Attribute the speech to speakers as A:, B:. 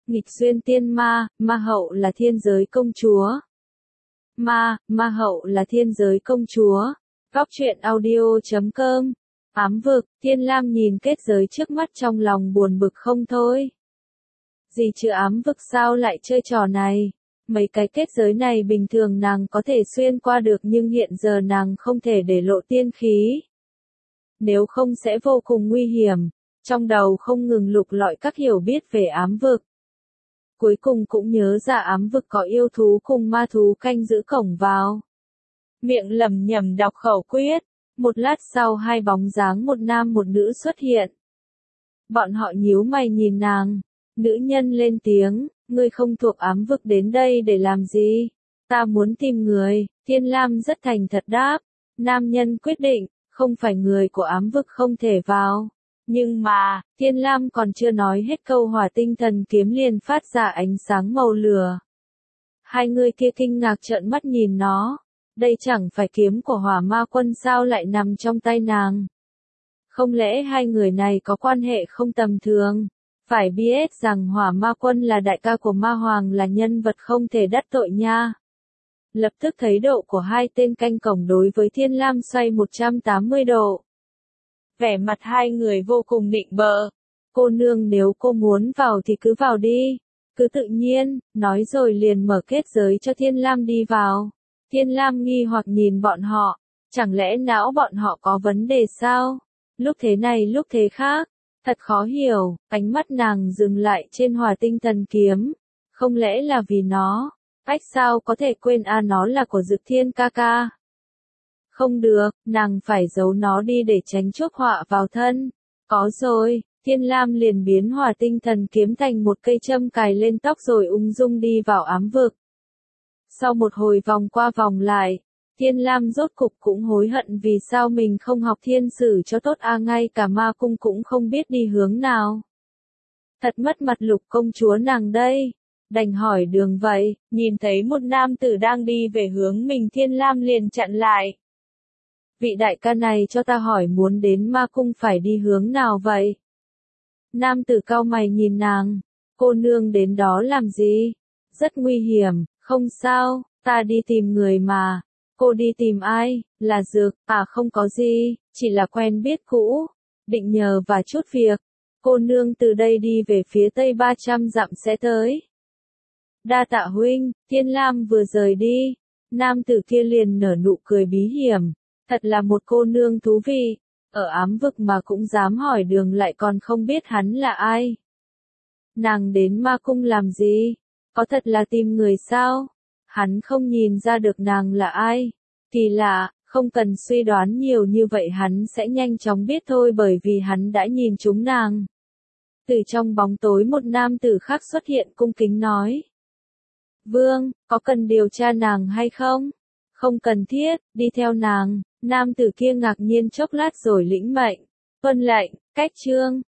A: Nghịch xuyên tiên ma, ma hậu là thiên giới công chúa. Ma hậu là thiên giới công chúa. Góc truyện audio.com. Ám vực, Thiên Lam nhìn kết giới trước mắt trong lòng buồn bực không thôi. Gì chứ ám vực sao lại chơi trò này? Mấy cái kết giới này bình thường nàng có thể xuyên qua được nhưng hiện giờ nàng không thể để lộ tiên khí. Nếu không sẽ vô cùng nguy hiểm. Trong đầu không ngừng lục lọi các hiểu biết về ám vực. Cuối cùng cũng nhớ ra ám vực có yêu thú cùng ma thú canh giữ cổng vào. Miệng lẩm nhẩm đọc khẩu quyết. Một lát sau hai bóng dáng một nam một nữ xuất hiện. Bọn họ nhíu mày nhìn nàng. Nữ nhân lên tiếng, ngươi không thuộc ám vực đến đây để làm gì? Ta muốn tìm người. Thiên Lam rất thành thật đáp. Nam nhân quyết định, không phải người của ám vực không thể vào. Nhưng mà, Thiên Lam còn chưa nói hết câu hỏa tinh thần kiếm liền phát ra ánh sáng màu lửa. Hai người kia kinh ngạc trợn mắt nhìn nó. Đây chẳng phải kiếm của hỏa ma quân sao lại nằm trong tay nàng. Không lẽ hai người này có quan hệ không tầm thường? Phải biết rằng hỏa ma quân là đại ca của ma hoàng là nhân vật không thể đắc tội nha. Lập tức thấy độ của hai tên canh cổng đối với Thiên Lam xoay 180 độ. Vẻ mặt hai người vô cùng nịnh bợ. Cô nương nếu cô muốn vào thì cứ vào đi. Cứ tự nhiên, nói rồi liền mở kết giới cho Thiên Lam đi vào. Thiên Lam nghi hoặc nhìn bọn họ. Chẳng lẽ não bọn họ có vấn đề sao? Lúc thế này lúc thế khác. Thật khó hiểu, ánh mắt nàng dừng lại trên hỏa tinh thần kiếm. Không lẽ là vì nó? Ách sao có thể quên nó là của Dực Thiên ca ca? Không được, nàng phải giấu nó đi để tránh chuốc họa vào thân. Có rồi, Thiên Lam liền biến hỏa tinh thần kiếm thành một cây châm cài lên tóc rồi ung dung đi vào ám vực. Sau một hồi vòng qua vòng lại, Thiên Lam rốt cục cũng hối hận vì sao mình không học thiên sử cho tốt ngay cả ma cung cũng không biết đi hướng nào. Thật mất mặt Lục công chúa nàng đây. Đành hỏi đường vậy, nhìn thấy một nam tử đang đi về hướng mình Thiên Lam liền chặn lại. Vị đại ca này cho ta hỏi muốn đến ma cung phải đi hướng nào vậy? Nam tử cau mày nhìn nàng, cô nương đến đó làm gì? Rất nguy hiểm, không sao, ta đi tìm người mà. Cô đi tìm ai? Là Dược, không có gì, chỉ là quen biết cũ. Định nhờ vài chút việc. Cô nương từ đây đi về phía tây 300 dặm sẽ tới. Đa tạ huynh, Thiên Lam vừa rời đi. Nam tử kia liền nở nụ cười bí hiểm. Thật là một cô nương thú vị. Ở ám vực mà cũng dám hỏi đường lại còn không biết hắn là ai. Nàng đến ma cung làm gì? Có thật là tìm người sao? Hắn không nhìn ra được nàng là ai. Kỳ lạ, không cần suy đoán nhiều như vậy hắn sẽ nhanh chóng biết thôi bởi vì hắn đã nhìn trúng nàng. Từ trong bóng tối một nam tử khác xuất hiện cung kính nói. Vương, có cần điều tra nàng hay không? Không cần thiết, đi theo nàng. Nam tử kia ngạc nhiên chốc lát rồi lĩnh mệnh. Tuân lệnh, cách chương.